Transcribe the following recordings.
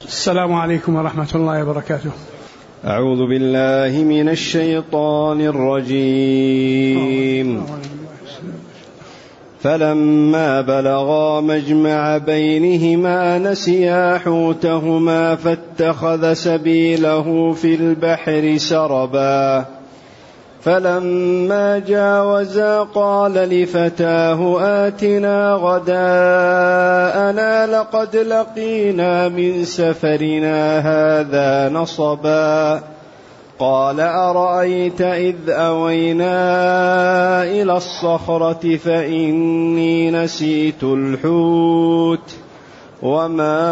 السلام عليكم ورحمة الله وبركاته. أعوذ بالله من الشيطان الرجيم. فلما بلغا مجمع بينهما نسيا حوتهما فاتخذ سبيله في البحر سربا فلما جاوزا قال لفتاه آتنا غداءنا لقد لقينا من سفرنا هذا نصبا قال أرأيت إذ أوينا إلى الصخرة فإني نسيت الحوت وما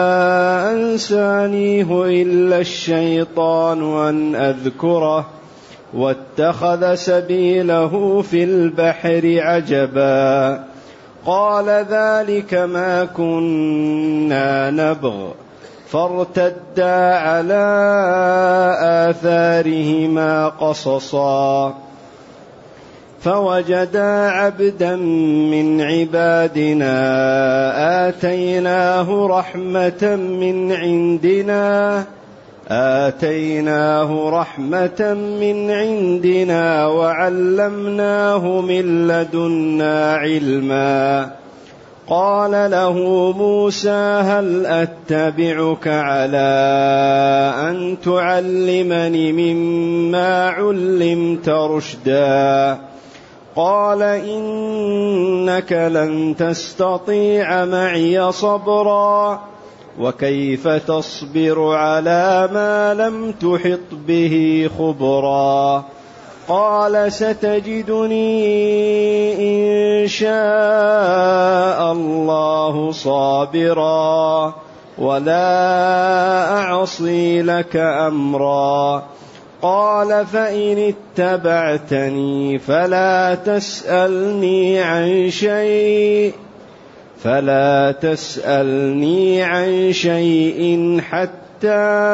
أنسانيه إلا الشيطان أن أذكره واتخذ سبيله في البحر عجبا قال ذلك ما كنا نبغ فارتدا على آثارهما قصصا فوجدا عبدا من عبادنا آتيناه رحمة من عندنا وعلمناه من لدنا علما قال له موسى هل أتبعك على أن تعلمني مما علمت رشدا قال إنك لن تستطيع معي صبرا وكيف تصبر على ما لم تحط به خبرا قال ستجدني إن شاء الله صابرا ولا أعصي لك أمرا قال فإن اتبعتني فلا تسألني عن شيء حتى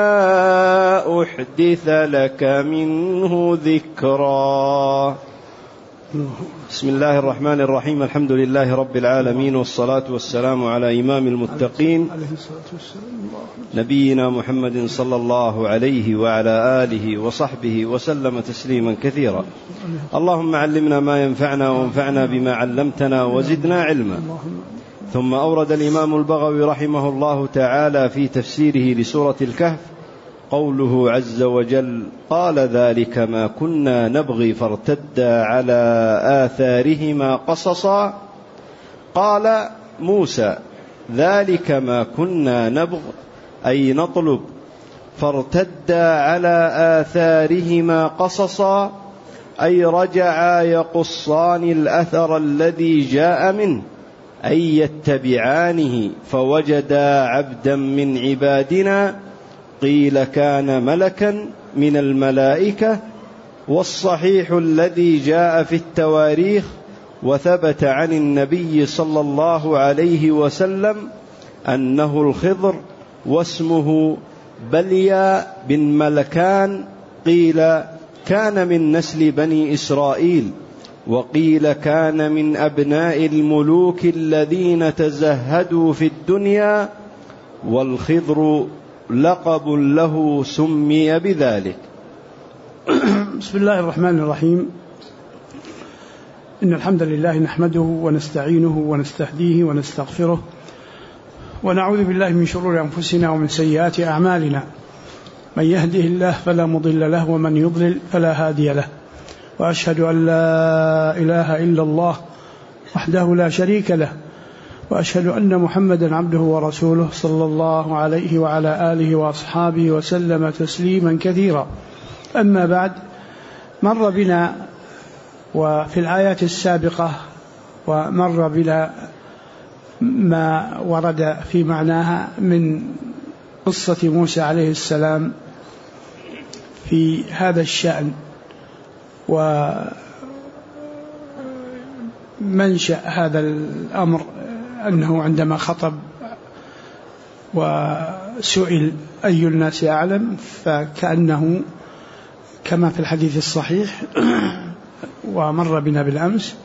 أحدث لك منه ذكرا. بسم الله الرحمن الرحيم. الحمد لله رب العالمين والصلاة والسلام على إمام المتقين نبينا محمد صلى الله عليه وعلى آله وصحبه وسلم تسليما كثيرا. اللهم علمنا ما ينفعنا وانفعنا بما علمتنا وزدنا علما. ثم أورد الإمام البغوي رحمه الله تعالى في تفسيره لسورة الكهف قوله عز وجل قال ذلك ما كنا نبغي فارتدا على آثارهما قصصا. قال موسى ذلك ما كنا نبغ أي نطلب فارتدا على آثارهما قصصا أي رجعا يقصان الأثر الذي جاء منه أي يتبعانه فوجدا عبدا من عبادنا قيل كان ملكا من الملائكة والصحيح الذي جاء في التواريخ وثبت عن النبي صلى الله عليه وسلم أنه الخضر واسمه بليا بن ملكان قيل كان من نسل بني إسرائيل وقيل كان من أبناء الملوك الذين تزهدوا في الدنيا والخضر لقب له سمي بذلك. بسم الله الرحمن الرحيم. إن الحمد لله نحمده ونستعينه ونستهديه ونستغفره ونعوذ بالله من شرور أنفسنا ومن سيئات أعمالنا من يهده الله فلا مضل له ومن يضلل فلا هادي له وأشهد أن لا إله إلا الله وحده لا شريك له وأشهد أن محمدا عبده ورسوله صلى الله عليه وعلى آله وأصحابه وسلم تسليما كثيرا. أما بعد مر بنا وفي الآيات السابقة ومر بنا ما ورد في معناها من قصة موسى عليه السلام في هذا الشأن ومنشأ هذا الأمر أنه عندما خطب وسئل أي الناس أعلم فكأنه كما في الحديث الصحيح ومر بنا بالأمس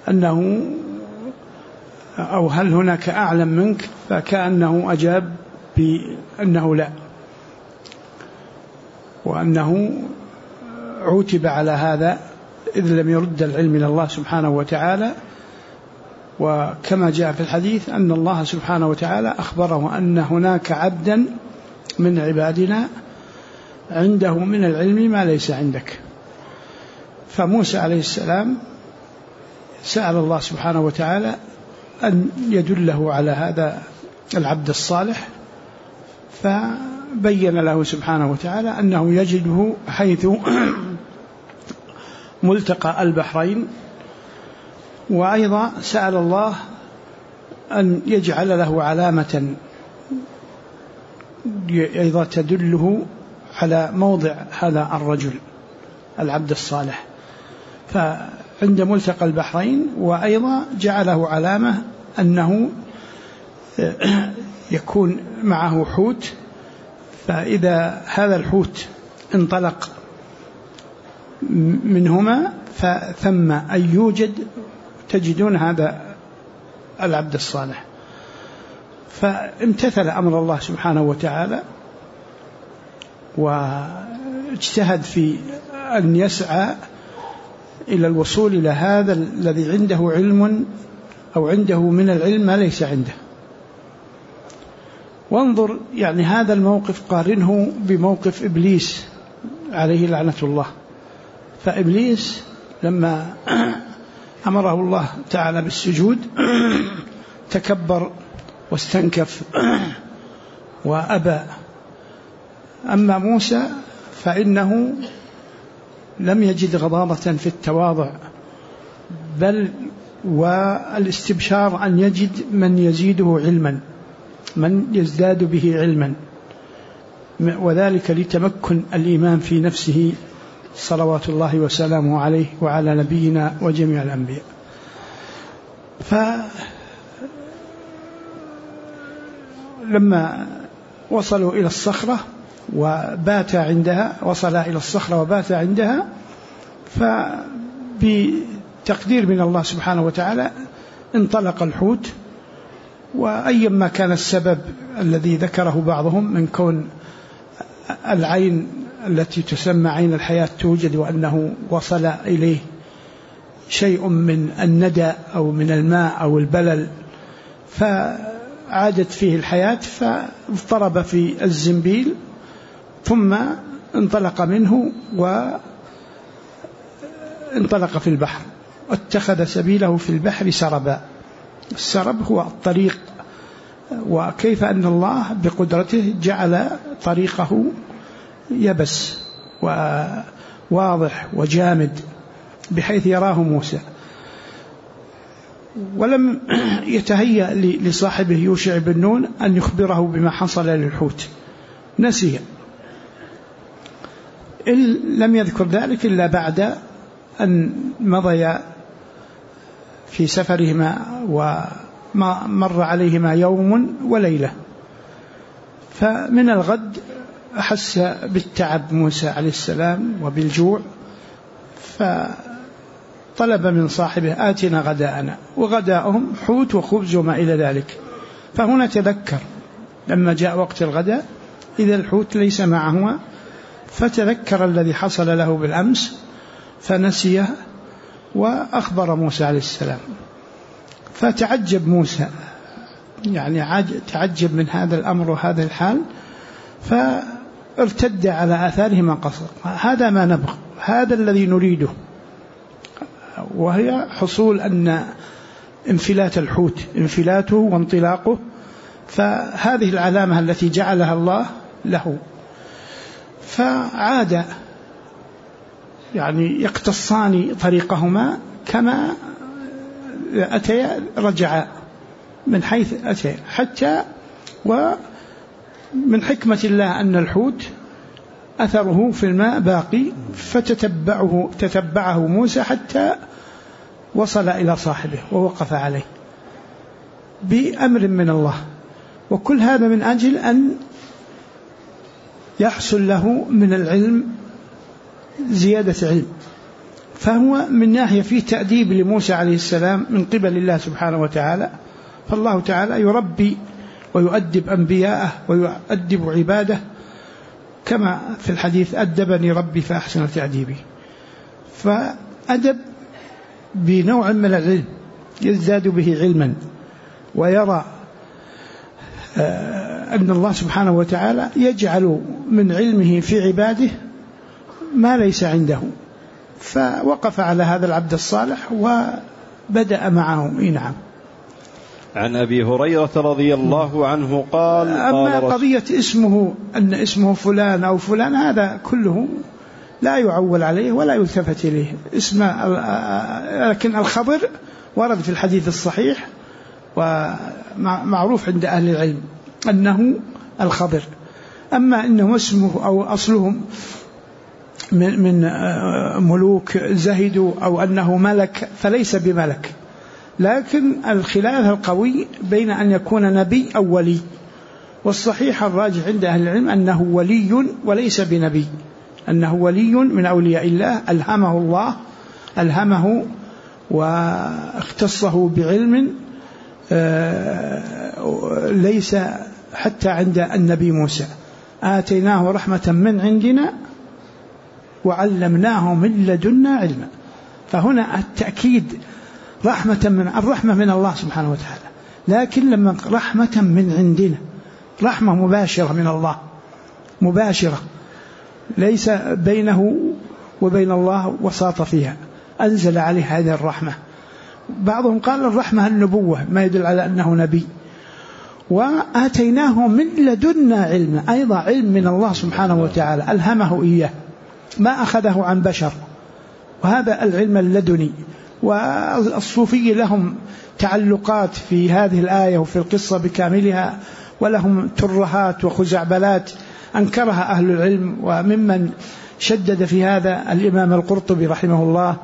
أنه أو هل هناك أعلم منك، فكأنه أجاب بأنه لا، وأنه عوتب على هذا إذ لم يرد العلم إلى الله سبحانه وتعالى. وكما جاء في الحديث أن الله سبحانه وتعالى أخبره أن هناك عبدا من عبادنا عنده من العلم ما ليس عندك. فموسى عليه السلام سأل الله سبحانه وتعالى أن يدله على هذا العبد الصالح، فبين له سبحانه وتعالى أنه يجده حيث ملتقى البحرين. وأيضا سأل الله أن يجعل له علامة أيضا تدله على موضع هذا الرجل العبد الصالح، فعند ملتقى البحرين. وأيضا جعله علامة أنه يكون معه حوت، فإذا هذا الحوت انطلق منهما فثم أن يوجد تجدون هذا العبد الصالح. فامتثل أمر الله سبحانه وتعالى واجتهد في أن يسعى إلى الوصول إلى هذا الذي عنده علم أو عنده من العلم ما ليس عنده. وانظر يعني هذا الموقف قارنه بموقف إبليس عليه لعنة الله. فإبليس لما أمره الله تعالى بالسجود تكبر واستنكف وأبى. أما موسى فإنه لم يجد غضاضة في التواضع، بل والاستبشار أن يجد من يزيده علما، من يزداد به علما، وذلك لتمكن الإيمان في نفسه صلوات الله وسلامه عليه وعلى نبينا وجميع الأنبياء. فلما وصلوا إلى الصخرة وبات عندها، وصل إلى الصخرة وبات عندها، فبتقدير من الله سبحانه وتعالى انطلق الحوت. وأيما كان السبب الذي ذكره بعضهم من كون العين التي تسمى عين الحياة توجد، وأنه وصل إليه شيء من الندى أو من الماء أو البلل فعادت فيه الحياة، فاضطرب في الزنبيل ثم انطلق منه وانطلق في البحر، واتخذ سبيله في البحر سربا. السرب هو الطريق، وكيف أن الله بقدرته جعل طريقه يبس وواضح وجامد بحيث يراه موسى. ولم يتهيأ لصاحبه يوشع بن نون أن يخبره بما حصل للحوت، نسي، لم يذكر ذلك إلا بعد أن مضي في سفرهما ومر عليهما يوم وليلة. فمن الغد أحس بالتعب موسى عليه السلام وبالجوع، فطلب من صاحبه آتنا غداءنا، وغداءهم حوت وخبز وما إلى ذلك. فهنا تذكر لما جاء وقت الغداء إذا الحوت ليس معهما، فتذكر الذي حصل له بالأمس فنسيه وأخبر موسى عليه السلام. فتعجب موسى، يعني تعجب من هذا الأمر وهذا الحال، فارتد على آثارهما قصر. هذا ما نبغى، هذا الذي نريده، وهي حصول أن انفلات الحوت، انفلاته وانطلاقه، فهذه العلامة التي جعلها الله له. فعاد يعني يقتصان طريقهما كما أتيا، رجعا من حيث أتيا، حتى ومن حكمة الله أن الحوت أثره في الماء باقي، فتتبعه موسى حتى وصل إلى صاحبه ووقف عليه بأمر من الله. وكل هذا من أجل أن يحصل له من العلم زيادة علم. فهو من ناحية فيه تأديب لموسى عليه السلام من قبل الله سبحانه وتعالى، فالله تعالى يربي ويؤدب أنبياءه ويؤدب عباده، كما في الحديث أدبني ربي فأحسن تأديبي. فأدب بنوع من العلم يزداد به علما، ويرى أن الله سبحانه وتعالى يجعل من علمه في عباده ما ليس عنده، فوقف على هذا العبد الصالح وبدأ معه. نعم. عن أبي هريرة رضي الله عنه قال: أما قضية اسمه أن اسمه فلان أو فلان هذا كله لا يعول عليه ولا يلتفت إليه لكن الخبر ورد في الحديث الصحيح ومعروف عند أهل العلم أنه الخبر. أما أنه اسمه أو أصلهم من ملوك زهدوا أو أنه ملك فليس بملك، لكن الخلاف القوي بين أن يكون نبي أو ولي، والصحيح الراجح عند أهل العلم أنه ولي وليس بنبي، أنه ولي من أولياء الله ألهمه واختصه بعلم ليس حتى عند النبي موسى. آتيناه رحمة من عندنا وعلمناه من لدنا علما. فهنا التأكيد الرحمة من الله سبحانه وتعالى، لكن لما رحمة من عندنا، رحمة مباشرة من الله، مباشرة ليس بينه وبين الله وساطة فيها، أنزل عليه هذه الرحمة. بعضهم قال الرحمة النبوة، ما يدل على أنه نبي. وآتيناه من لدنا علما، أيضا علم من الله سبحانه وتعالى ألهمه إياه، ما أخذه عن بشر، وهذا العلم اللدني. والصوفي لهم تعلقات في هذه الآية وفي القصة بكاملها، ولهم ترهات وخزعبلات أنكرها أهل العلم، وممن شدد في هذا الإمام القرطبي رحمه الله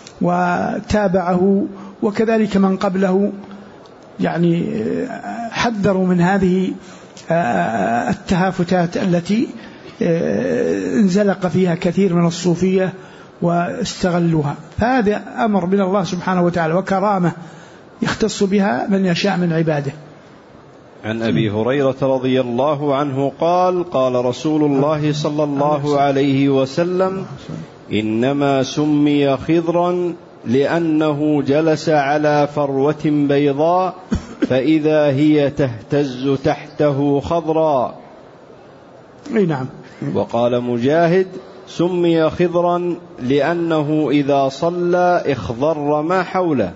وتابعه، وكذلك من قبله، يعني حذروا من هذه التهافتات التي انزلق فيها كثير من الصوفية واستغلوها. فهذا أمر من الله سبحانه وتعالى وكرامة يختص بها من يشاء من عباده. عن أبي هريرة رضي الله عنه قال: قال رسول الله صلى الله عليه وسلم: إنما سمي خضرا لأنه جلس على فروة بيضاء فإذا هي تهتز تحته خضرا. نعم. وقال مجاهد: سمي خضرا لأنه إذا صلى اخضر ما حوله.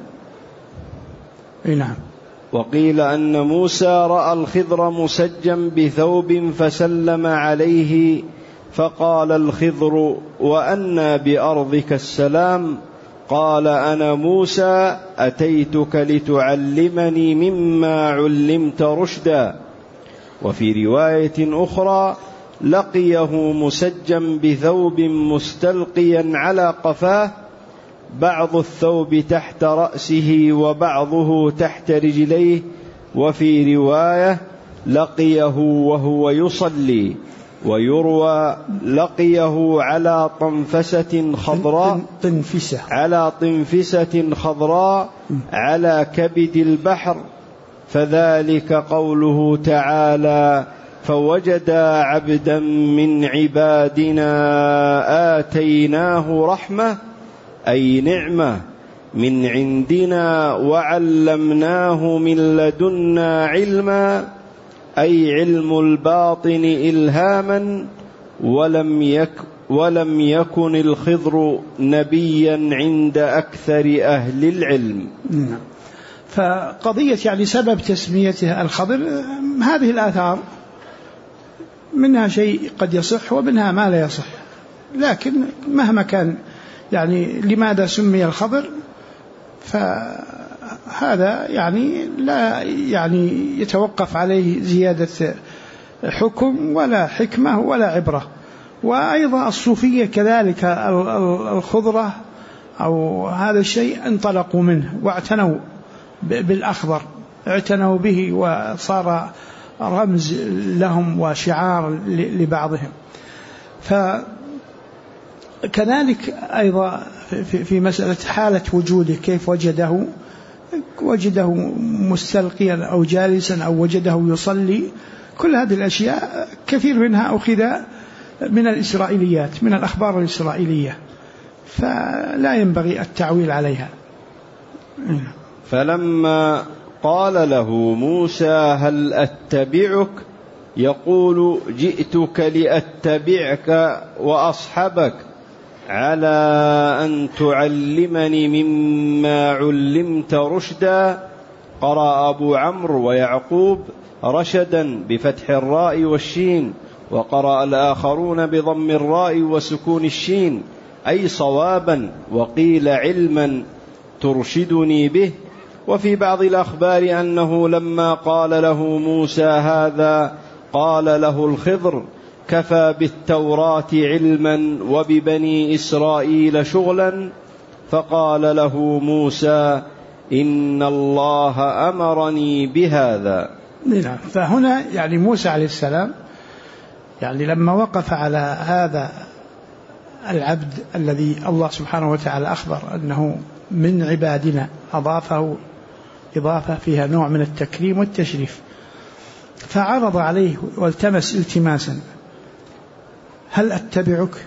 نعم. وقيل أن موسى رأى الخضر مسجا بثوب فسلم عليه فقال الخضر: وأنى بأرضك السلام؟ قال: أنا موسى أتيتك لتعلمني مما علمت رشدا. وفي رواية أخرى: لقيه مسجا بثوب مستلقيا على قفاه، بعض الثوب تحت رأسه وبعضه تحت رجليه. وفي رواية: لقيه وهو يصلي. ويروى: لقيه على طنفسة خضراء، على طنفسة خضراء على كبد البحر. فذلك قوله تعالى: فوجدا عبدا من عبادنا آتيناه رحمة، أي نعمة من عندنا وعلمناه من لدنا علما، أي علم الباطن إلهاما. ولم يكن الخضر نبيا عند أكثر أهل العلم. فقضية يعني سبب تسميته الخضر، هذه الآثار منها شيء قد يصح ومنها ما لا يصح، لكن مهما كان يعني لماذا سمي الخضر فهذا يعني لا يعني يتوقف عليه زيادة حكم ولا حكمة ولا عبرة. وأيضا الصوفية كذلك الخضرة أو هذا الشيء انطلقوا منه واعتنوا بالأخضر، اعتنوا به وصار رمز لهم وشعار لبعضهم. فكذلك أيضا في مسألة حالة وجوده كيف وجده، وجده مستلقيا أو جالسا أو وجده يصلي، كل هذه الأشياء كثير منها أخذ من الإسرائيليات، من الأخبار الإسرائيلية، فلا ينبغي التعويل عليها. فلما قال له موسى هل أتبعك يقول جئتك لأتبعك وأصحبك على أن تعلمني مما علمت رشدا. قرأ أبو عمرو ويعقوب رشدا بفتح الراء والشين، وقرأ الآخرون بضم الراء وسكون الشين أي صوابا، وقيل علما ترشدني به. وفي بعض الأخبار أنه لما قال له موسى هذا قال له الخضر كفى بالتوراة علما وببني إسرائيل شغلا، فقال له موسى إن الله أمرني بهذا. نعم. فهنا يعني موسى عليه السلام يعني لما وقف على هذا العبد الذي الله سبحانه وتعالى أخبر أنه من عبادنا، أضافه إضافة فيها نوع من التكريم والتشريف، فعرض عليه والتمس التماسا هل أتبعك.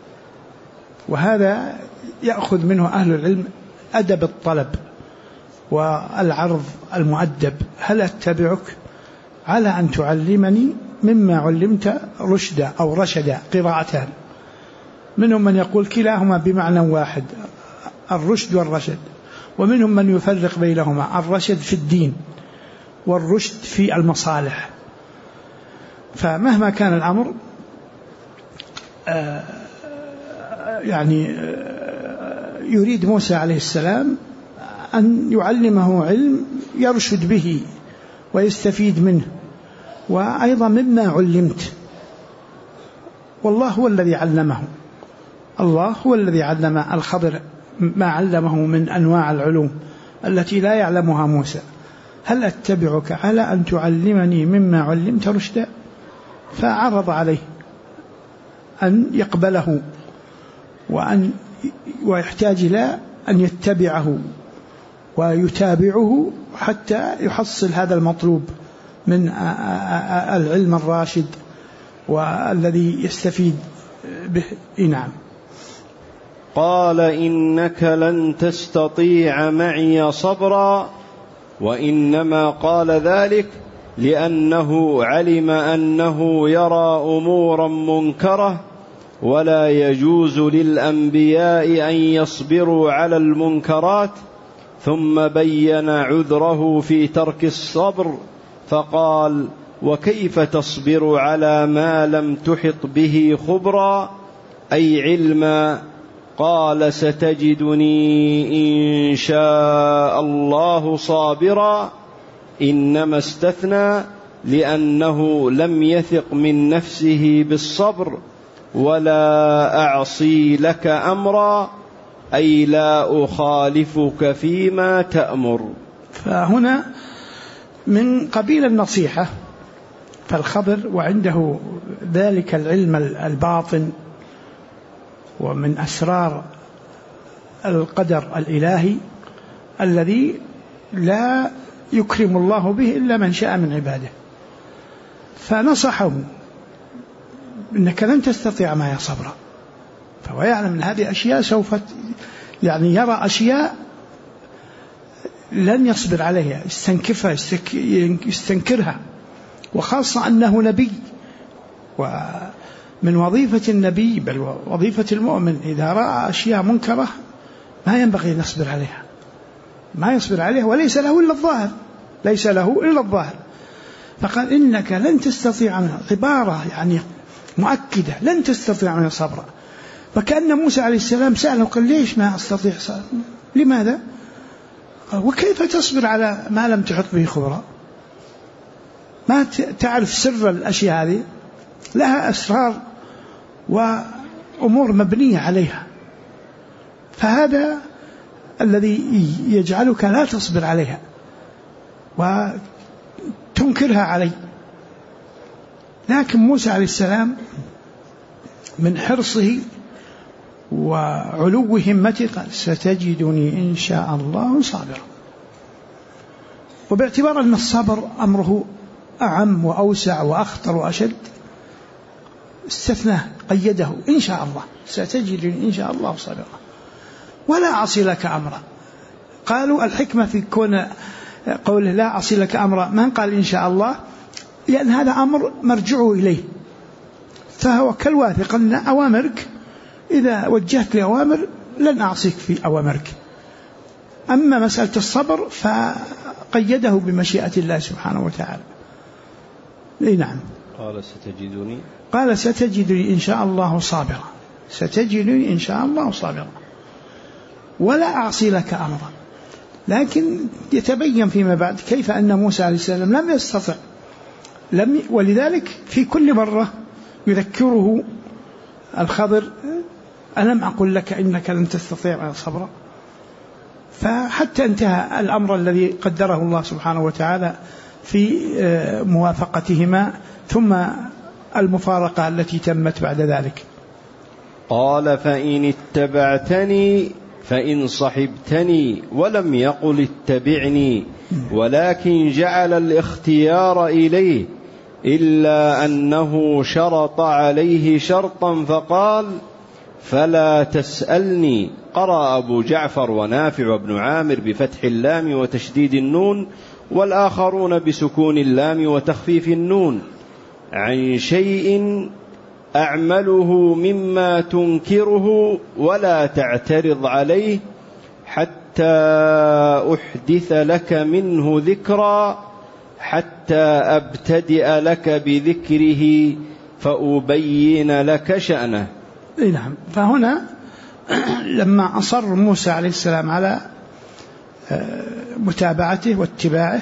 وهذا يأخذ منه أهل العلم أدب الطلب والعرض المؤدب. هل أتبعك على أن تعلمني مما علمت رشدا أو رشدا، قراءتان، منهم من يقول كلاهما بمعنى واحد، الرشد والرشد، ومنهم من يفرق بينهما، الرشد في الدين والرشد في المصالح. فمهما كان الأمر يعني يريد موسى عليه السلام أن يعلمه علم يرشد به ويستفيد منه، وأيضا مما علمت. والله هو الذي علمه، الله هو الذي علم الخضر ما علمه من أنواع العلوم التي لا يعلمها موسى. هل أتبعك على أن تعلمني مما علمت رشدا؟ فعرض عليه أن يقبله ويحتاج إلى أن يتبعه ويتابعه حتى يحصل هذا المطلوب من العلم الراشد والذي يستفيد به. نعم. قال إنك لن تستطيع معي صبرا، وإنما قال ذلك لأنه علم أنه يرى أمورا منكرة، ولا يجوز للأنبياء أن يصبروا على المنكرات. ثم بين عذره في ترك الصبر فقال وكيف تصبر على ما لم تحط به خبرا، أي علما. قال ستجدني إن شاء الله صابرا، إنما استثنى لأنه لم يثق من نفسه بالصبر. ولا أعصي لك أمرا، أي لا أخالفك فيما تأمر. فهنا من قبيل النصيحة، فالخبر وعنده ذلك العلم الباطن ومن أسرار القدر الإلهي الذي لا يكرم الله به إلا من شاء من عباده، فنصحه إنك لن تستطيع معي صبرا. فهو يعلم أن هذه أشياء سوف يعني يرى أشياء لن يصبر عليها، يستنكفها يستنكرها، وخاصة أنه نبي، ومن وظيفة النبي بل وظيفة المؤمن إذا رأى أشياء منكرة ما ينبغي أن يصبر عليها، ما يصبر عليها، وليس له إلا الظاهر، ليس له إلا الظاهر. فقال إنك لن تستطيع منها، عبارة يعني مؤكدة، لن تستطيع منها صبرا. فكأن موسى عليه السلام سأله قال ليش ما أستطيع صبرا؟ لماذا؟ قال وكيف تصبر على ما لم تحط به خبرا؟ ما تعرف سر الأشياء هذه، لها أسرار وأمور مبنية عليها، فهذا الذي يجعلك لا تصبر عليها وتنكرها علي. لكن موسى عليه السلام من حرصه وعلو همته قال ستجدني إن شاء الله صابرا. وباعتبار أن الصبر أمره أعم وأوسع وأخطر وأشد استثناه قيده إن شاء الله ستجدني إن شاء الله صابرا ولا أعصي لك أمرا. قالوا الحكمة في كون قوله لا أعصي لك أمرا من قال إن شاء الله لأن هذا أمر مرجعه إليه، فهو كالواثق أن أوامرك إذا وجهت لأوامر لن أعصيك في أوامرك. أما مسألة الصبر فقيده بمشيئة الله سبحانه وتعالى. نعم. قال ستجدني إن شاء الله صابرا، ستجدني إن شاء الله صابرا ولا أعصي لك أمرا. لكن يتبين فيما بعد كيف أن موسى عليه السلام لم يستطع، ولذلك في كل مرة يذكره الخضر ألم أقل لك إنك لن تستطيع صبرا. فحتى انتهى الأمر الذي قدره الله سبحانه وتعالى في موافقتهما ثم المفارقة التي تمت بعد ذلك. قال فإن اتبعتني فإن صحبتني ولم يقل اتبعني ولكن جعل الاختيار إليه إلا أنه شرط عليه شرطا فقال فلا تسألني. قرأ أبو جعفر ونافع وابن عامر بفتح اللام وتشديد النون والآخرون بسكون اللام وتخفيف النون عن شيء أعمله مما تنكره ولا تعترض عليه حتى أحدث لك منه ذكرا حتى أبتدئ لك بذكره فأبين لك شأنه. نعم. فهنا لما أصر موسى عليه السلام على متابعته واتباعه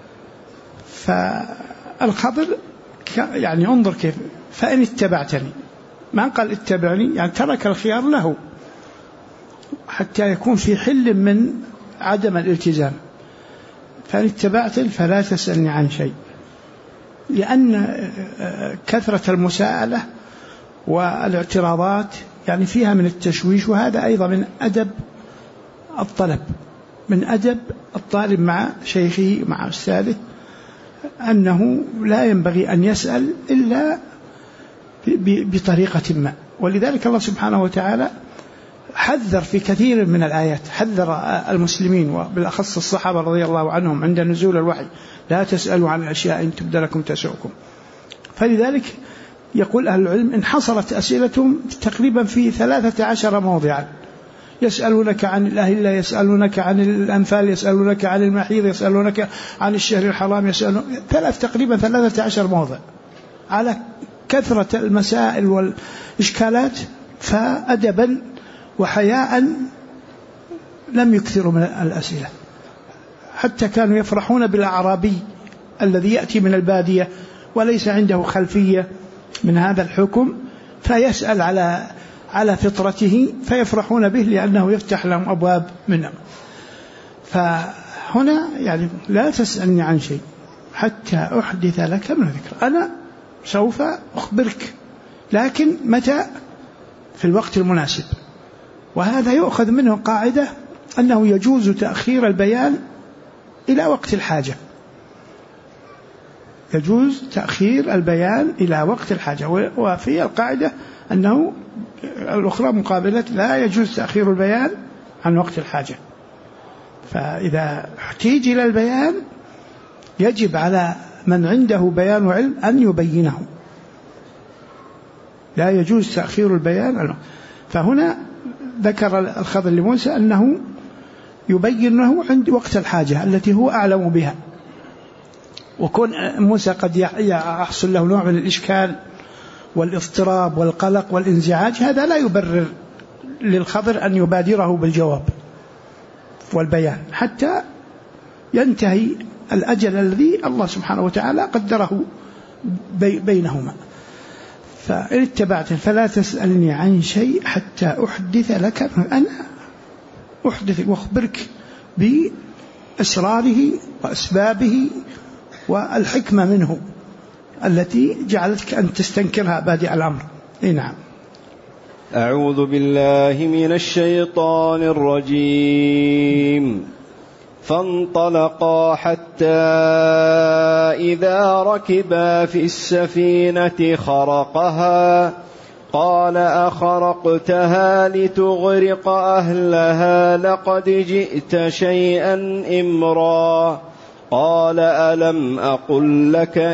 فالخضر يعني انظر كيف فإن اتبعتني ما قال اتبعني، يعني ترك الخيار له حتى يكون في حل من عدم الالتزام. فإن اتبعتني فلا تسألني عن شيء، لأن كثرة المساءلة والاعتراضات يعني فيها من التشويش، وهذا أيضا من أدب الطلب، من أدب الطالب مع شيخه مع أستاذه، أنه لا ينبغي أن يسأل إلا بطريقة ما. ولذلك الله سبحانه وتعالى حذر في كثير من الآيات، حذر المسلمين وبالأخص الصحابة رضي الله عنهم عند نزول الوحي لا تسألوا عن الأشياء إن تبد لكم تسؤكم. فلذلك يقول أهل العلم انحصرت أسئلتهم تقريبا في 13 موضعا، يسألونك عن الأهلة، يسألونك عن الأنفال، يسألونك عن المحيض، يسألونك عن الشهر الحرام، يسألون تقريبا 13 موضع على كثرة المسائل والإشكالات. فأدبا وحياء لم يكثروا من الأسئلة، حتى كانوا يفرحون بالأعرابي الذي يأتي من البادية وليس عنده خلفية من هذا الحكم فيسأل على فطرته فيفرحون به لأنه يفتح لهم أبواب منه. فهنا يعني لا تسألني عن شيء حتى أحدث لك من ذكر، أنا سوف أخبرك لكن متى؟ في الوقت المناسب. وهذا يؤخذ منه قاعدة أنه يجوز تأخير البيان إلى وقت الحاجة، يجوز تأخير البيان إلى وقت الحاجة. وفي القاعدة أنه الأخرى مقابلة لا يجوز تأخير البيان عن وقت الحاجة. فإذا احتيج إلى البيان يجب على من عنده بيان وعلم أن يبينه، لا يجوز تأخير البيان. فهنا ذكر الخضر لموسى أنه يبينه عند وقت الحاجة التي هو أعلم بها. وكون موسى قد يحصل له نوع من الإشكال والاضطراب والقلق والانزعاج، هذا لا يبرر للخضر أن يبادره بالجواب والبيان حتى ينتهي الأجل الذي الله سبحانه وتعالى قدره بينهما. فإن اتبعت فلا تسألني عن شيء حتى أحدث لك، أنا أحدث وأخبرك بأسراره وأسبابه والحكمة منه التي جعلتك أن تستنكرها بادئ الأمر. نعم. أعوذ بالله من الشيطان الرجيم. فانطلقا حتى إذا ركبا في السفينة خرقها قال أخرقتها لتغرق أهلها لقد جئت شيئا إمرا قال ألم أقل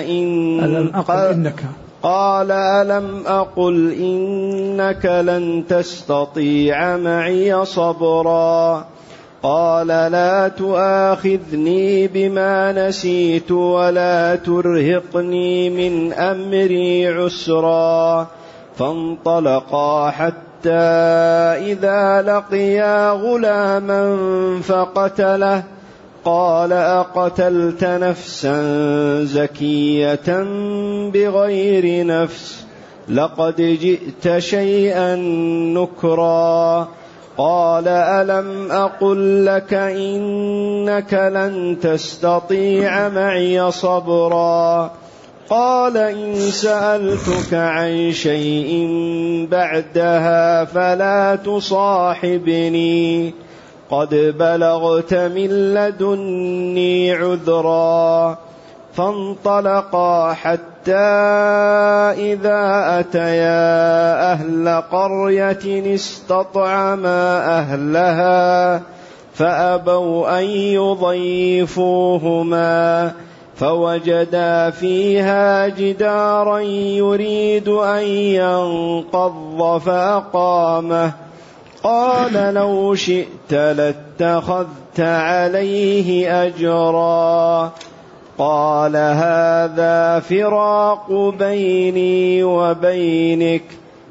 إنك لن تستطيع معي صبرا قال لا تؤاخذني بما نسيت ولا ترهقني من أمري عسرا فانطلقا حتى إذا لقيا غلاما فقتله قال أقتلت نفسا زكية بغير نفس لقد جئت شيئا نكرا قال ألم أقل لك إنك لن تستطيع معي صبرا قال إن سألتك عن شيء بعدها فلا تصاحبني قد بلغت من لدني عذرا فانطلقا حتى إذا أتيا أهل قرية استطعما أهلها فأبوا أن يضيفوهما فوجدا فيها جدارا يريد أن ينقض فأقامه قال لو شئت لاتخذت عليه أجرا قال هذا فراق بيني وبينك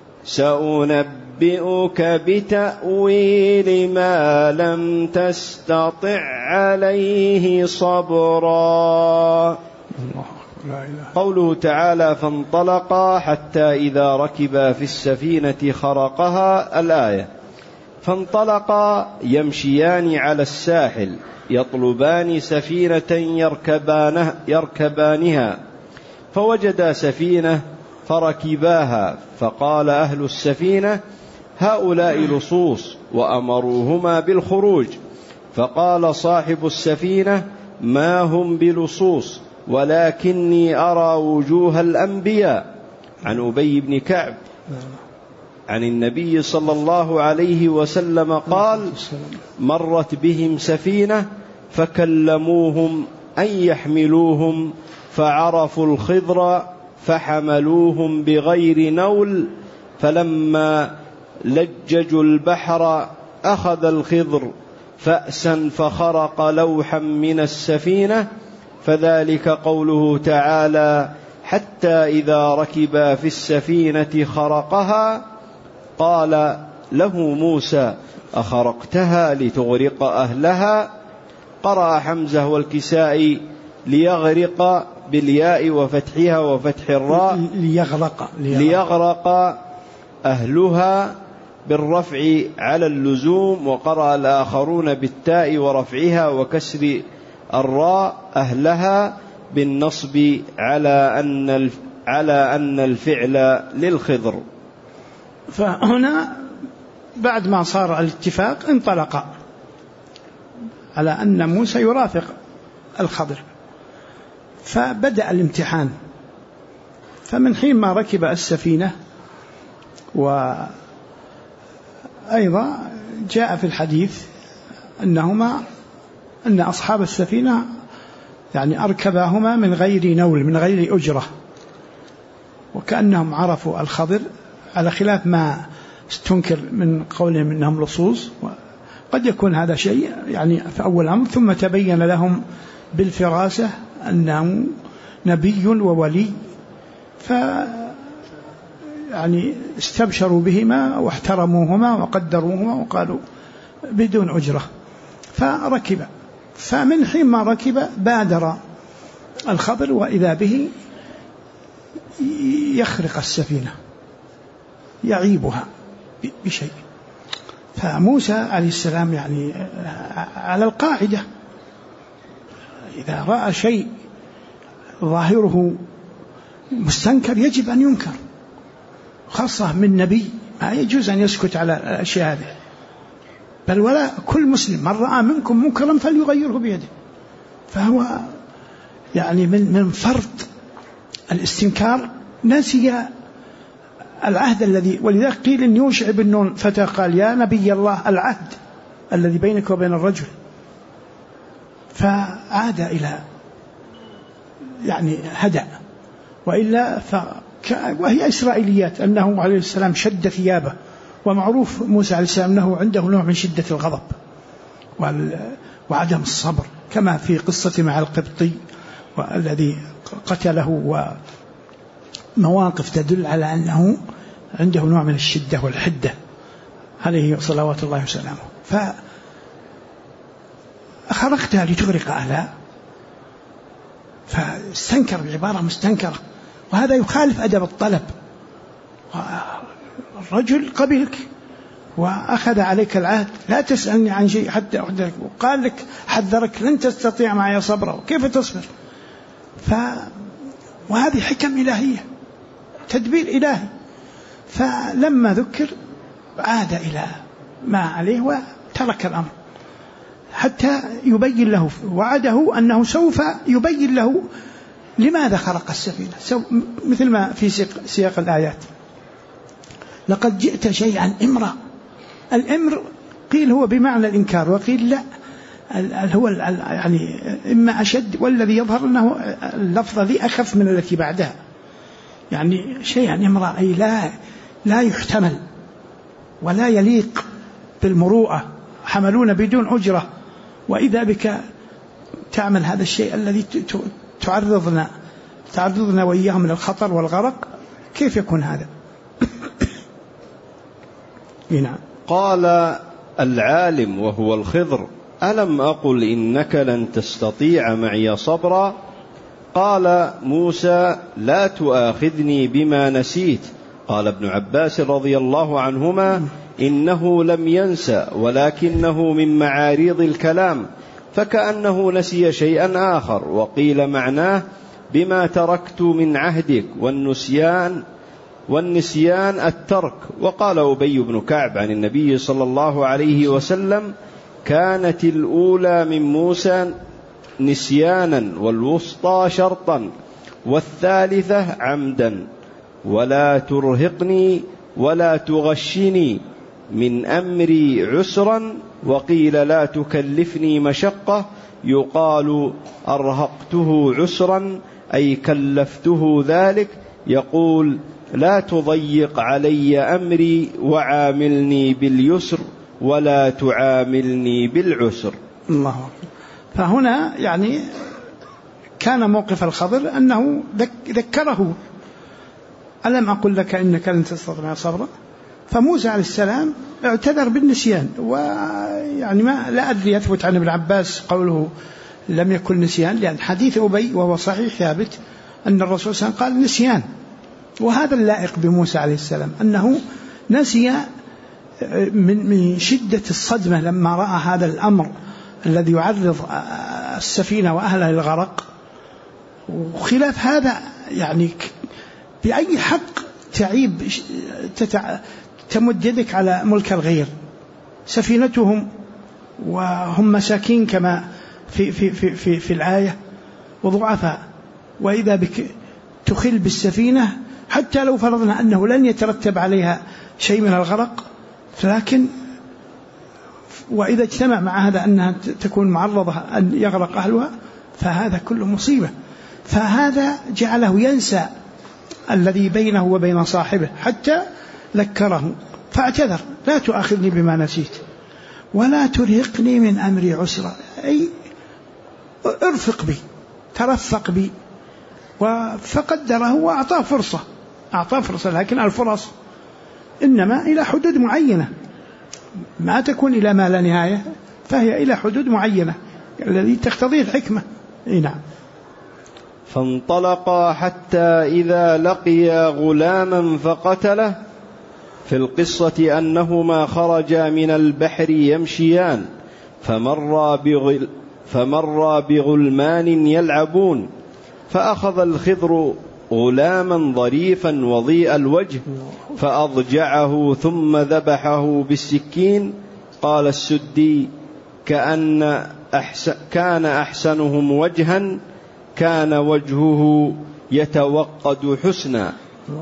سأنبئك بتأويل ما لم تستطع عليه صبرا. قوله تعالى فانطلقا حتى إذا ركبا في السفينة خرقها الآية. فانطلقا يمشيان على الساحل يطلبان سفينة يركبانها فوجدا سفينة فركباها فقال أهل السفينة هؤلاء لصوص وأمروهما بالخروج فقال صاحب السفينة ما هم بلصوص ولكني أرى وجوه الأنبياء. عن أبي بن كعب عن النبي صلى الله عليه وسلم قال مرت بهم سفينة فكلموهم أن يحملوهم فعرفوا الخضر فحملوهم بغير نول فلما لججوا البحر أخذ الخضر فأسا فخرق لوحا من السفينة فذلك قوله تعالى حتى إذا ركبا في السفينة خرقها قال له موسى أخرقتها لتغرق أهلها. قرأ حمزة والكسائي ليغرق بالياء وفتحها وفتح الراء ليغرق أهلها بالرفع على اللزوم وقرأ الآخرون بالتاء ورفعها وكسر الراء أهلها بالنصب على أن الفعل للخضر. فهنا بعد ما صار الاتفاق انطلق على أن موسى يرافق الخضر فبدأ الامتحان. فمن حين ما ركب السفينة وأيضا جاء في الحديث أن أصحاب السفينة يعني أركباهما من غير نول من غير أجرة وكأنهم عرفوا الخضر على خلاف ما استنكر من قولهم إنهم لصوص. قد يكون هذا شيء يعني في أول أمر ثم تبين لهم بالفراسة أنه نبي وولي يعني استبشروا بهما واحترموهما وقدروهما وقالوا بدون أجرة فركب. فمن حين ما ركب بادر الخضر وإذا به يخرق السفينة يعيبها بشيء. فموسى عليه السلام يعني على القاعدة إذا رأى شيء ظاهره مستنكر يجب أن ينكر خاصة من نبي ما يجوز أن يسكت على الأشياء هذه بل ولا كل مسلم من رأى منكم منكرا فليغيره بيده. فهو يعني من فرط الاستنكار نسي العهد الذي، ولذلك قيل إن يوشع بن نون فتى قال يا نبي الله العهد الذي بينك وبين الرجل، فعاد إلى يعني هدأ. وإلا وهي إسرائيليات أنه عليه السلام شد ثيابه، ومعروف موسى عليه السلام أنه عنده نوع من شدة الغضب وعدم الصبر، كما في قصة مع القبطي والذي قتله، ومواقف تدل على أنه عنده نوع من الشدة والحدة عليه صلوات الله وسلامه. فأخرقتها لتغرق أهلها، فاستنكر بعبارة مستنكرة، وهذا يخالف أدب الطلب. الرجل قبلك وأخذ عليك العهد، لا تسألني عن شيء حتى أحدثك، وقال لك حذرك لن تستطيع معي صبرا، كيف تصبر؟ وهذه حكم إلهية، تدبير إلهي. فلما ذكر عاد إلى ما عليه وترك الأمر حتى يبين له، وعده أنه سوف يبين له لماذا خرق السفينة، مثل ما في سياق الآيات: لقد جئت شيئا إمرا. الإمر قيل هو بمعنى الإنكار، وقيل لا، هو يعني إما أشد، والذي يظهر أنه اللفظة ذي أخف من التي بعدها، يعني شيئا إمرا أي لا يحتمل ولا يليق بالمروءة، حملون بدون أجرة، وإذا بك تعمل هذا الشيء الذي تعرضنا وإياهم من الخطر والغرق، كيف يكون هذا؟ نعم. قال العالم وهو الخضر: ألم أقل إنك لن تستطيع معي صبرا؟ قال موسى: لا تؤاخذني بما نسيت. قال ابن عباس رضي الله عنهما: إنه لم ينسى، ولكنه من معاريض الكلام، فكأنه نسي شيئا آخر. وقيل معناه: بما تركت من عهدك، والنسيان الترك. وقال أبي بن كعب عن النبي صلى الله عليه وسلم: كانت الأولى من موسى نسيانا، والوسطى شرطا، والثالثة عمدا. ولا ترهقني ولا تغشني من أمري عسرا. وقيل لا تكلفني مشقة، يقال أرهقته عسرا أي كلفته ذلك. يقول: لا تضيق علي أمري وعاملني باليسر ولا تعاملني بالعسر. الله أكبر. فهنا يعني كان موقف الخضر أنه ذكره: ألم أقل لك إنك لن تستطيع صبرا؟ فموسى عليه السلام اعتذر بالنسيان، ويعني لا أدري يثبت عن ابن عباس قوله لم يكن نسيان، لأن حديث أبي وهو صحيح ثابت أن الرسول صلى الله عليه وسلم قال نسيان، وهذا اللائق بموسى عليه السلام أنه نسي من شدة الصدمة لما رأى هذا الأمر الذي يعرض السفينة وأهلها للغرق. وخلاف هذا يعني بأي حق تعيب تمد يدك على ملك الغير؟ سفينتهم وهم مساكين كما في الآية وضعفاء، وإذا بك تخل بالسفينة حتى لو فرضنا أنه لن يترتب عليها شيء من الغرق، لكن وإذا اجتمع مع هذا أنها تكون معرضة أن يغرق أهلها، فهذا كله مصيبة. فهذا جعله ينسى الذي بينه وبين صاحبه حتى ذكره فاعتذر: لا تؤاخذني بما نسيت ولا ترهقني من أمري عسرا، أي ارفق بي، ترفق بي. فقدره وأعطاه فرصة، لكن الفرص إنما إلى حدود معينة، ما تكون إلى ما لا نهاية، فهي إلى حدود معينة الذي تقتضي الحكمة. نعم. فانطلقا حتى إذا لقيا غلاما فقتله. في القصة أنهما خرجا من البحر يمشيان، فمرا بغلمان يلعبون، فأخذ الخضر غلاما ظريفا وضيء الوجه فأضجعه ثم ذبحه بالسكين، قال السدي: كان أحسنهم وجها كان وجهه يتوقد حسنا.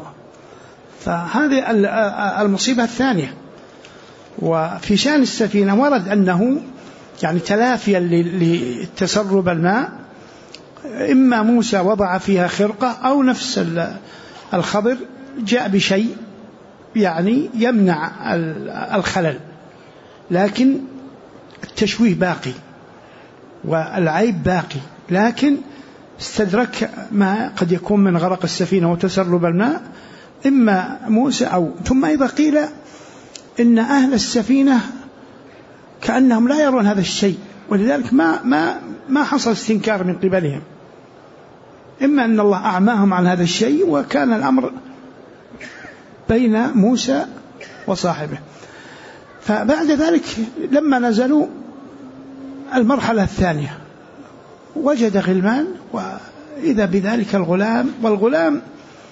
فهذه المصيبة الثانية. وفي شأن السفينة ورد أنه يعني تلافيا لتسرب الماء، إما موسى وضع فيها خرقة أو نفس الخضر جاء بشيء يعني يمنع الخلل، لكن التشويه باقي والعيب باقي، لكن استدرك ما قد يكون من غرق السفينة وتسرب الماء إما موسى أو. ثم أيضا قيل إن أهل السفينة كأنهم لا يرون هذا الشيء، ولذلك ما حصل استنكار من قبلهم، إما أن الله أعماهم عن هذا الشيء وكان الأمر بين موسى وصاحبه. فبعد ذلك لما نزلوا المرحلة الثانية وجد غلمان وإذا بذلك الغلام، والغلام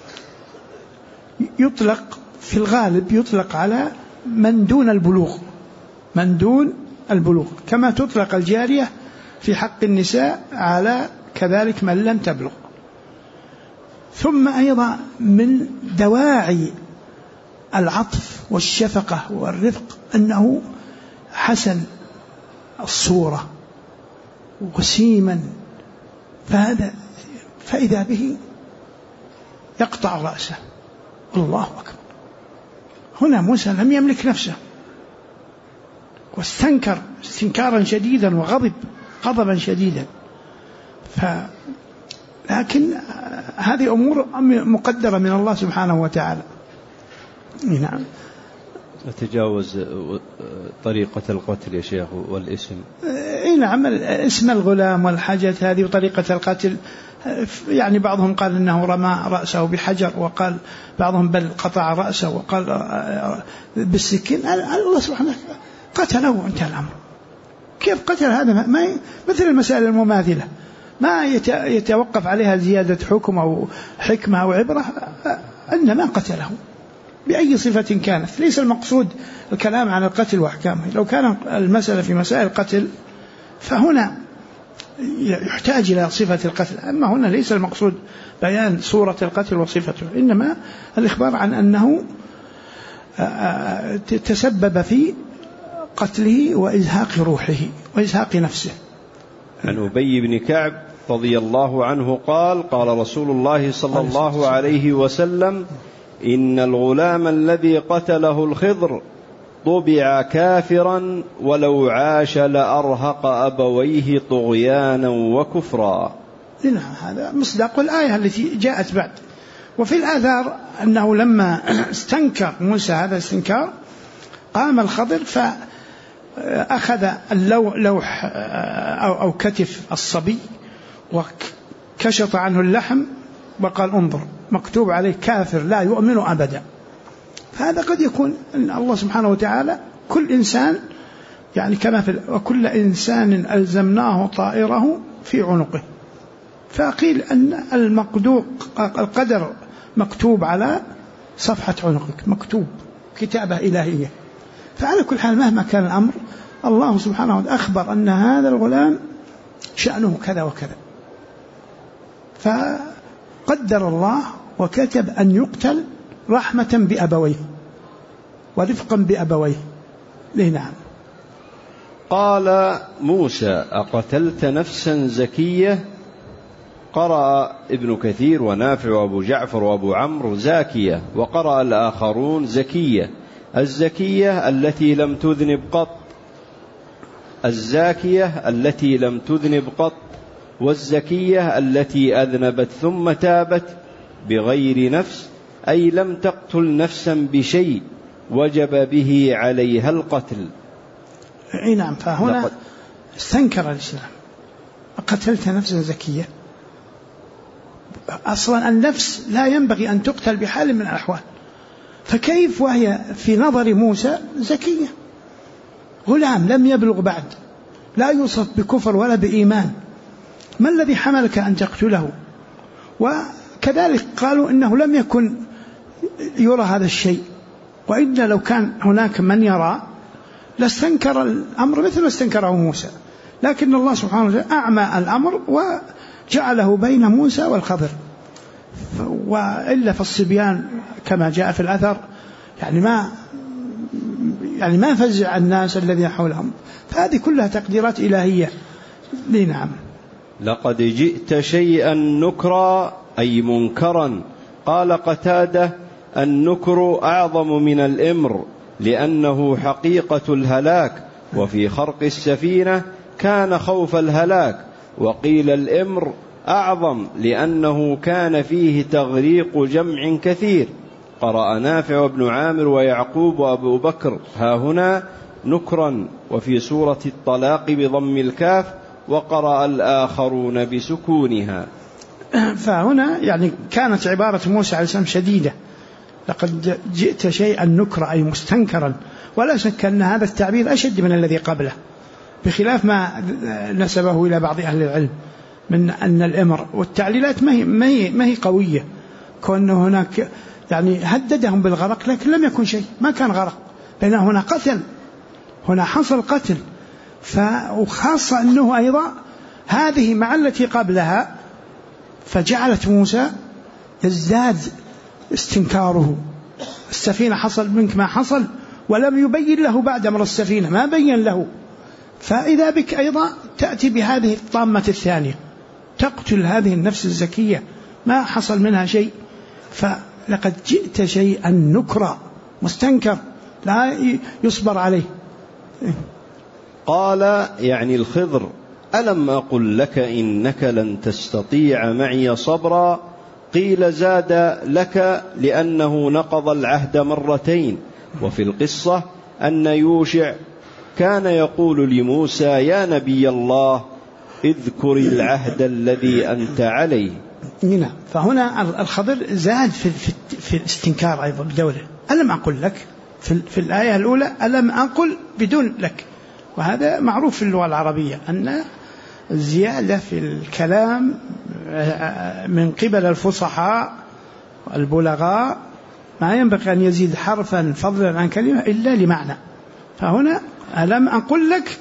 يطلق في الغالب يطلق على من دون البلوغ، من دون البلوغ، كما تطلق الجارية في حق النساء على كذلك من لم تبلغ. ثم أيضا من دواعي العطف والشفقة والرفق أنه حسن الصورة وسيما، فإذا به يقطع رأسه. الله أكبر. هنا موسى لم يملك نفسه واستنكر استنكارا شديدا وغضب غضبا شديدا. لكن هذه أمور مقدرة من الله سبحانه وتعالى. نعم. نتجاوز طريقة القتل يا شيخ والاسم. نعم، اسم الغلام والحاجة هذه وطريقة القتل. يعني بعضهم قال إنه رمى رأسه بحجر، وقال بعضهم بل قطع رأسه، وقال بالسكين. الله سبحانه قتله وانتهى الأمر. كيف قتل هذا؟ مثل المسائل المماثلة ما يتوقف عليها زيادة حكم أو حكمة أو عبرة، إنما قتله بأي صفة كانت. ليس المقصود الكلام عن القتل وأحكامه. لو كان المسألة في مسائل القتل فهنا يحتاج إلى صفة القتل، أما هنا ليس المقصود بيان صورة القتل وصفته، إنما الإخبار عن أنه تسبب في قتله وإزهاق روحه وإزهاق نفسه. عن أبي بن كعب رضي الله عنه قال: قال رسول الله صلى الله عليه وسلم: إن الغلام الذي قتله الخضر طبع كافرا ولو عاش لأرهق أبويه طغيانا وكفرا. هذا مصداق الآية التي جاءت بعد. وفي الآثار أنه لما استنكر موسى هذا الاستنكار قام الخضر فأخذ اللوح أو كتف الصبي وكشط عنه اللحم وقال: انظر مكتوب عليه كافر لا يؤمن أبدا. فهذا قد يكون أن الله سبحانه وتعالى كل إنسان يعني كما في وكل إنسان ألزمناه طائره في عنقه، فقيل أن القدر مكتوب على صفحة عنقك، مكتوب كتابة إلهية. فعلى كل حال مهما كان الأمر الله سبحانه وتعالى أخبر أن هذا الغلام شأنه كذا وكذا، فقدر الله وكتب أن يقتل رحمة بأبويه ورفقا بأبويه. نعم. قال موسى: أقتلت نفسا زكية؟ قرأ ابن كثير ونافع وأبو جعفر وأبو عمرو زاكية، وقرأ الآخرون زكية. الزكية التي لم تذنب قط، الزاكية التي لم تذنب قط، والزكية التي أذنبت ثم تابت بغير نفس، أي لم تقتل نفسا بشيء وجب به عليها القتل. نعم. فهنا استنكر الإسلام: قتلت نفسا زكية. أصلا النفس لا ينبغي أن تقتل بحال من الأحوال، فكيف وهي في نظر موسى زكية؟ غلام لم يبلغ بعد، لا يوصف بكفر ولا بإيمان، ما الذي حملك أن تقتله؟ وكذلك قالوا إنه لم يكن يرى هذا الشيء، وإلا لو كان هناك من يرى لاستنكر الأمر مثل ما استنكره موسى، لكن الله سبحانه وتعالى أعمى الأمر وجعله بين موسى والخضر. وإلا فالصبيان كما جاء في الأثر يعني ما فزع الناس الذين حولهم، فهذه كلها تقديرات إلهية. نعم. لقد جئت شيئا نكرا أي منكرا. قال قتادة: النكر أعظم من الإمر لأنه حقيقة الهلاك، وفي خرق السفينة كان خوف الهلاك. وقيل الإمر أعظم لأنه كان فيه تغريق جمع كثير. قرأ نافع وابن عامر ويعقوب وأبو بكر ها هنا نكرا، وفي سورة الطلاق بضم الكاف، وقرأ الآخرون بسكونها. فهنا يعني كانت عبارة موسى عليه السلام شديدة: لقد جئت شيئا نكرا أي مستنكرا. ولا شك أن هذا التعبير أشد من الذي قبله، بخلاف ما نسبه إلى بعض أهل العلم من أن الأمر والتعليلات ما هي قوية، كون هناك يعني هددهم بالغرق لكن لم يكن شيء، ما كان غرق، بين هنا قتل، هنا حصل قتل. وخاصة أنه أيضا هذه مع التي قبلها، فجعلت موسى يزداد استنكاره. السفينة حصل منك ما حصل، ولم يبين له بعد أمر السفينة، ما بين له. فإذا بك أيضا تأتي بهذه الطامة الثانية، تقتل هذه النفس الزكية ما حصل منها شيء. فلقد جئت شيئا نكرا، مستنكر لا يصبر عليه. قال يعني الخضر: ألم أقل لك إنك لن تستطيع معي صبرا؟ قيل زاد لك لأنه نقض العهد مرتين. وفي القصة أن يوشع كان يقول لموسى: يا نبي الله اذكر العهد الذي أنت عليه. نعم. فهنا الخضر زاد في الاستنكار أيضا بدوله. ألم أقل لك في الآية الأولى ألم أقل بدون لك، وهذا معروف في اللغة العربية أن الزيادة في الكلام من قبل الفصحاء البلغاء ما ينبغي أن يزيد حرفا فضلا عن كلمة إلا لمعنى. فهنا ألم أقل لك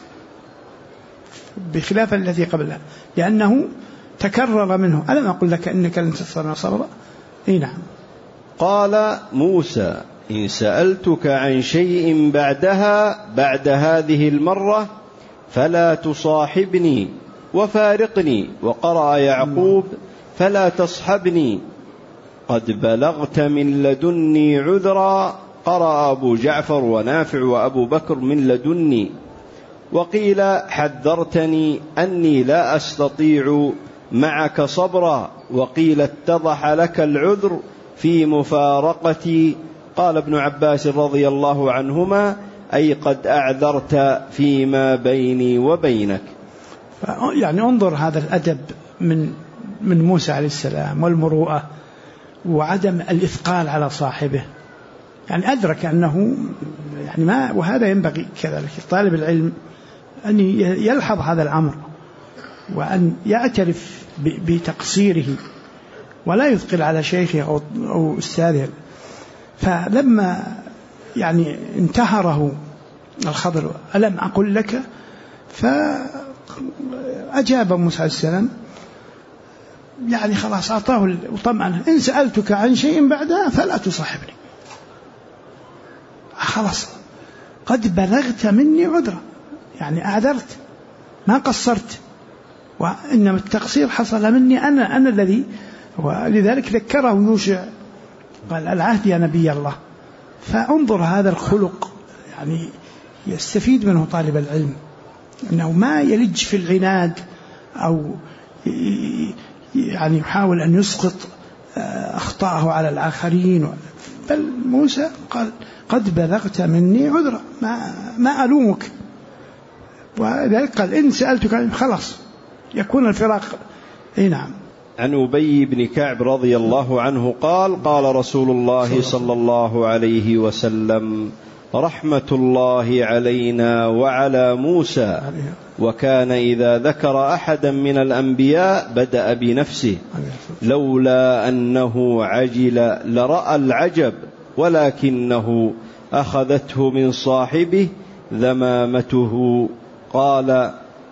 بخلاف الذي قبلها، لأنه تكرر منه ألم أقل لك إنك لن تستطيع صبرا. نعم. قال موسى: إن سألتك عن شيء بعد هذه المرة فلا تصاحبني وفارقني. وقرأ يعقوب: فلا تصحبني. قد بلغت من لدني عذرا. قرأ أبو جعفر ونافع وأبو بكر من لدني. وقيل: حذرتني أني لا أستطيع معك صبرا. وقيل: اتضح لك العذر في مفارقتي. قال ابن عباس رضي الله عنهما: أي قد أعذرت فيما بيني وبينك. يعني انظر هذا الأدب من موسى عليه السلام والمروءة وعدم الإثقال على صاحبه. يعني أدرك أنه يعني ما، وهذا ينبغي كذلك طالب العلم أن يلحظ هذا الأمر وأن يعترف بتقصيره ولا يثقل على شيخه أو أستاذه. فلما يعني انتهره الخضر ألم أقل لك، فأجاب موسى عليه السلام يعني خلاص أعطاه وطمأنه: إن سألتك عن شيء بعدها فلا تصاحبني. خلاص قد بلغت مني عذرا، يعني أعذرت ما قصرت، وإنما التقصير حصل مني أنا الذي. ولذلك ذكره يوشع قال: العهد يا نبي الله. فانظر هذا الخلق يعني يستفيد منه طالب العلم، أنه ما يلج في العناد أو يعني يحاول أن يسقط أخطاءه على الآخرين، بل موسى قال: قد بلغت مني عذرا، ما ألومك. وذلك قال: إن سألتك خلاص يكون الفراق. نعم. عن أبي بن كعب رضي الله عنه قال: قال رسول الله صلى الله عليه وسلم: رحمة الله علينا وعلى موسى، وكان إذا ذكر أحدا من الأنبياء بدأ بنفسه، لولا أنه عجل لرأى العجب، ولكنه أخذته من صاحبه ذمامته قال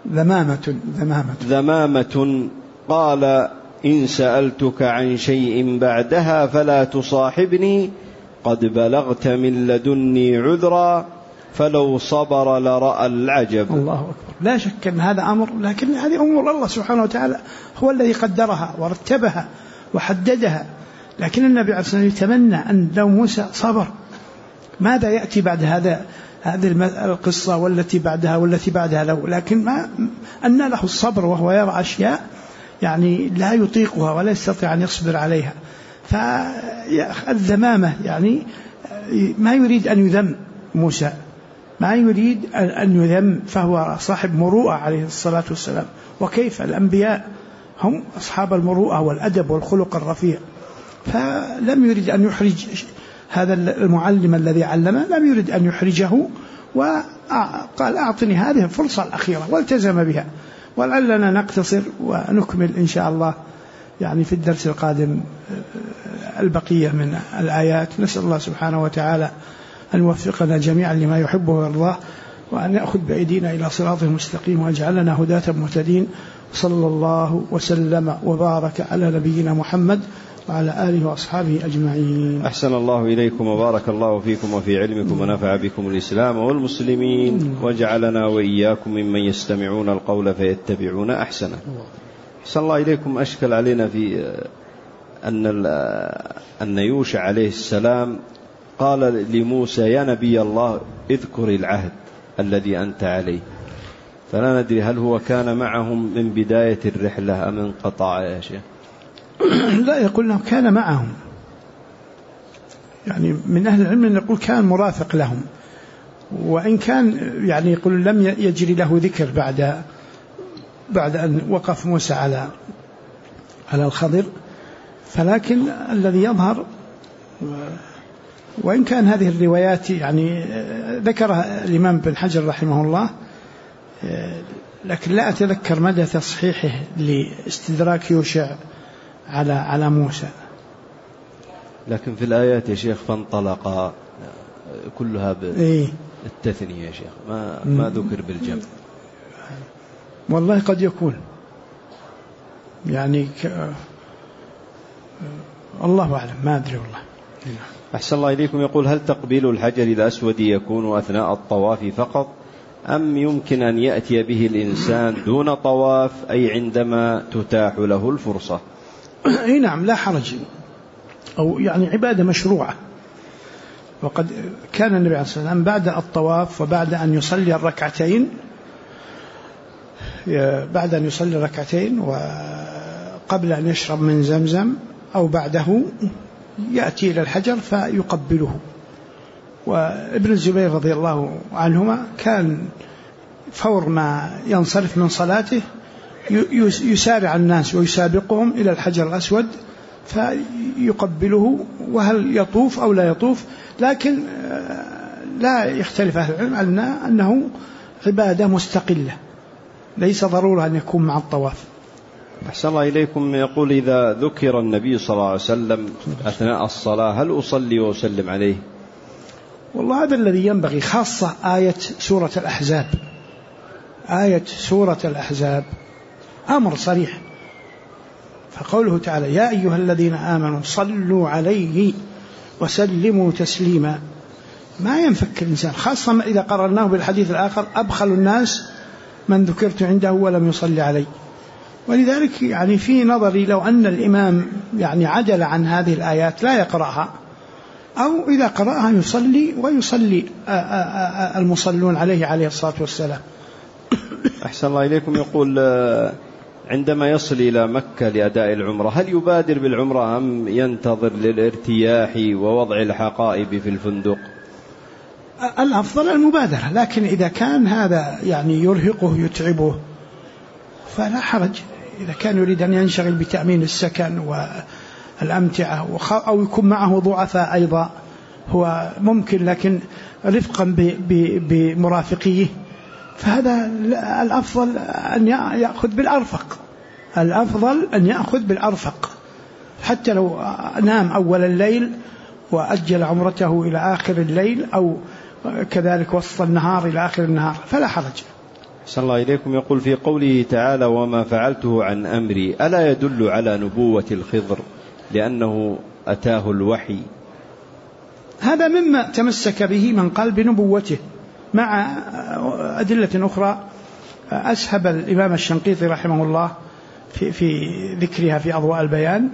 ذمامة قال إن سألتك عن شيء بعدها فلا تصاحبني قد بلغت من لدني عذرا فلو صبر لرأى العجب. الله أكبر. لا شك أن هذا أمر، لكن هذه أمور الله سبحانه وتعالى هو الذي قدرها ورتبها وحددها، لكن النبي عليه الصلاة والسلام يتمنى أن لو موسى صبر ماذا يأتي بعد هذه القصة والتي بعدها والتي بعدها له، لكن ما أن له الصبر وهو يرى أشياء يعني لا يطيقها ولا يستطيع أن يصبر عليها. فالذمامة يعني ما يريد أن يذم موسى، ما يريد أن يذم، فهو صاحب مروءة عليه الصلاة والسلام، وكيف الأنبياء هم أصحاب المروءة والأدب والخلق الرفيع، فلم يريد أن يحرج هذا المعلم الذي علمه، لم يريد أن يحرجه، وقال أعطني هذه الفرصة الأخيرة والتزم بها. ولعلنا نقتصر ونكمل إن شاء الله يعني في الدرس القادم البقية من الآيات. نسأل الله سبحانه وتعالى أن يوفقنا جميعا لما يحبه ويرضاه، وأن يأخذ بأيدينا إلى صراط المستقيم، ويجعلنا هداة مهتدين. صلى الله وسلم وبارك على نبينا محمد وعلى آله وأصحابه أجمعين. أحسن الله إليكم وبارك الله فيكم وفي علمكم ونفع بكم الإسلام والمسلمين، وجعلنا وإياكم ممن يستمعون القول فيتبعون أحسنه. أحسن الله إليكم. أشكل علينا في أن يوشع عليه السلام قال لموسى يا نبي الله اذكر العهد الذي أنت عليه، فلا ندري هل هو كان معهم من بداية الرحلة أم انقطع يا شيخ؟ لا، يقول أنه كان معهم، يعني من أهل العلم يقول كان مرافق لهم، وإن كان يعني يقول لم يجري له ذكر بعد أن وقف موسى على الخضر، فلكن الذي يظهر، وإن كان هذه الروايات يعني ذكرها الإمام بن حجر رحمه الله، لكن لا أتذكر مدى تصحيحه لاستدراك يوشع على موسى. لكن في الآيات يا شيخ فانطلقا كلها بالتثنية يا شيخ، ما ذكر بالجمع. والله قد يكون يعني الله أعلم، ما أدري والله. أحسن الله إليكم. يقول هل تقبيل الحجر الأسود يكون أثناء الطواف فقط، أم يمكن أن يأتي به الإنسان دون طواف، أي عندما تتاح له الفرصة؟ أي نعم، لا حرج، أو يعني عبادة مشروعة. وقد كان النبي عليه الصلاة والسلام بعد الطواف وبعد أن يصلي الركعتين وقبل أن يشرب من زمزم أو بعده يأتي إلى الحجر فيقبله. وابن الزبير رضي الله عنهما كان فور ما ينصرف من صلاته يسارع الناس ويسابقهم إلى الحجر الأسود فيقبله، وهل يطوف أو لا يطوف، لكن لا يختلف أهل العلم على أنه عبادة مستقلة، ليس ضرورة أن يكون مع الطواف. أحسن الله إليكم. يقول إذا ذكر النبي صلى الله عليه وسلم أثناء الصلاة هل أصلي وأسلم عليه؟ والله هذا الذي ينبغي، خاصة آية سورة الأحزاب أمر صريح، فقوله تعالى يا أيها الذين آمنوا صلوا عليه وسلموا تسليما، ما ينفك الإنسان، خاصة إذا قررناه بالحديث الآخر أبخل الناس من ذكرت عنده ولم يصلي عليه. ولذلك يعني في نظري لو أن الإمام يعني عدل عن هذه الآيات لا يقرأها، أو إذا قرأها يصلي ويصلي المصلون عليه الصلاة والسلام. أحسن الله إليكم. يقول عندما يصل إلى مكة لأداء العمرة هل يبادر بالعمرة أم ينتظر للارتياح ووضع الحقائب في الفندق؟ الأفضل المبادرة، لكن إذا كان هذا يعني يرهقه يتعبه فلا حرج، إذا كان يريد أن ينشغل بتأمين السكن والأمتعة أو يكون معه ضعفاء أيضا هو ممكن، لكن رفقا بمرافقيه، فهذا الأفضل أن يأخذ بالأرفق، حتى لو نام أول الليل وأجل عمرته إلى آخر الليل، أو كذلك وسط النهار إلى آخر النهار فلا حرج. أحسن الله إليكم. يقول في قوله تعالى وما فعلته عن أمري، ألا يدل على نبوة الخضر لأنه أتاه الوحي؟ هذا مما تمسك به من قال بنبوته، مع أدلة أخرى أسهب الإمام الشنقيطي رحمه الله في ذكرها في أضواء البيان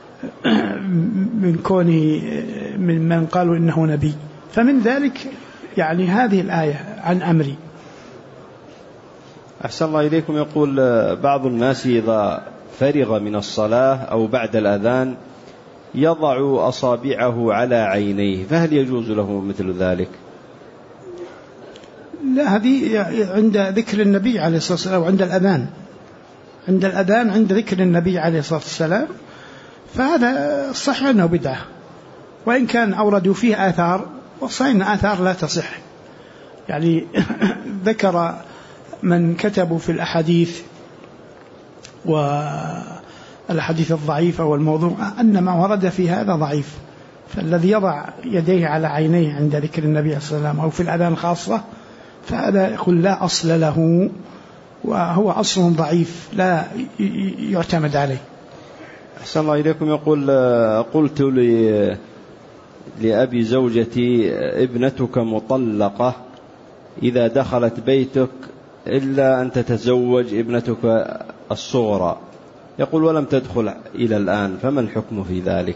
من كونه من قالوا إنه نبي. فمن ذلك يعني هذه الآية عن أمري. أحسن الله إليكم. يقول بعض الناس إذا فرغ من الصلاة أو بعد الأذان يضع أصابعه على عينيه، فهل يجوز له مثل ذلك؟ لا، هذه عند ذكر النبي عليه الصلاة والسلام، وعند الأذان عند ذكر النبي عليه الصلاة والسلام، فهذا صحيح أنه بدعة، وإن كان أوردوا فيه آثار، وصحيح أن آثار لا تصح. يعني ذكر من كتبوا في الأحاديث والأحاديث الضعيفة والموضوع أن ما ورد في هذا ضعيف، فالذي يضع يديه على عينيه عند ذكر النبي صلى الله عليه وسلم أو في الأذان خاصة فهذا يقول لا أصل له، وهو أصل ضعيف لا يعتمد عليه. أحسن الله إليكم. يقول قلت لأبي زوجتي ابنتك مطلقة إذا دخلت بيتك إلا أن تتزوج ابنتك الصغرى، يقول ولم تدخل إلى الآن، فما الحكم في ذلك؟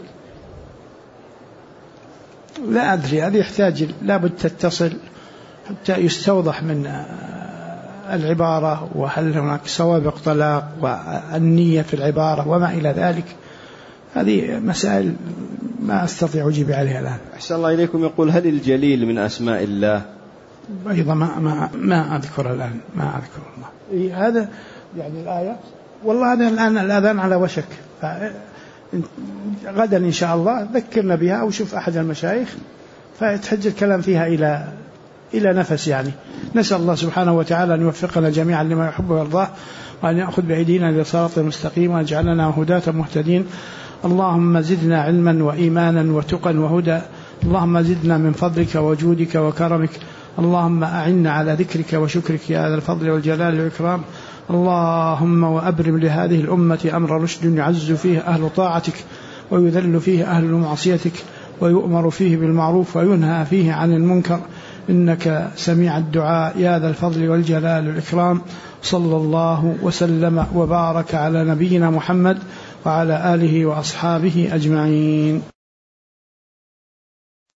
لا أدري، هذا يحتاج لابد تتصل حتى يستوضح من العبارة، وهل هناك سوابق طلاق والنية في العبارة وما إلى ذلك. هذه مسائل ما أستطيع أجيب عليها الآن. أحسن الله إليكم. يقول هل الجليل من أسماء الله؟ أيضا ما أذكر الآن، ما أذكر الله. هذا يعني الآية، والله هذا الآن الأذان على وشك، غدا إن شاء الله ذكرنا بها أو شوف أحد المشايخ فيتحج الكلام فيها إلى نفس. يعني نسأل الله سبحانه وتعالى أن يوفقنا جميعا لما يحب ويرضاه، وأن يأخذ بأيدينا إلى صراط مستقيم، وأن يجعلنا هداة مهتدين. اللهم زدنا علما وإيمانا وتقا وهدى. اللهم زدنا من فضلك وجودك وكرمك. اللهم أعنا على ذكرك وشكرك يا ذا الفضل والجلال والإكرام. اللهم وأبرم لهذه الأمة أمر رشد يعز فيه أهل طاعتك ويذل فيه أهل معصيتك، ويؤمر فيه بالمعروف وينهى فيه عن المنكر، إنك سميع الدعاء يا ذا الفضل والجلال والإكرام. صلى الله وسلم وبارك على نبينا محمد وعلى آله وأصحابه أجمعين.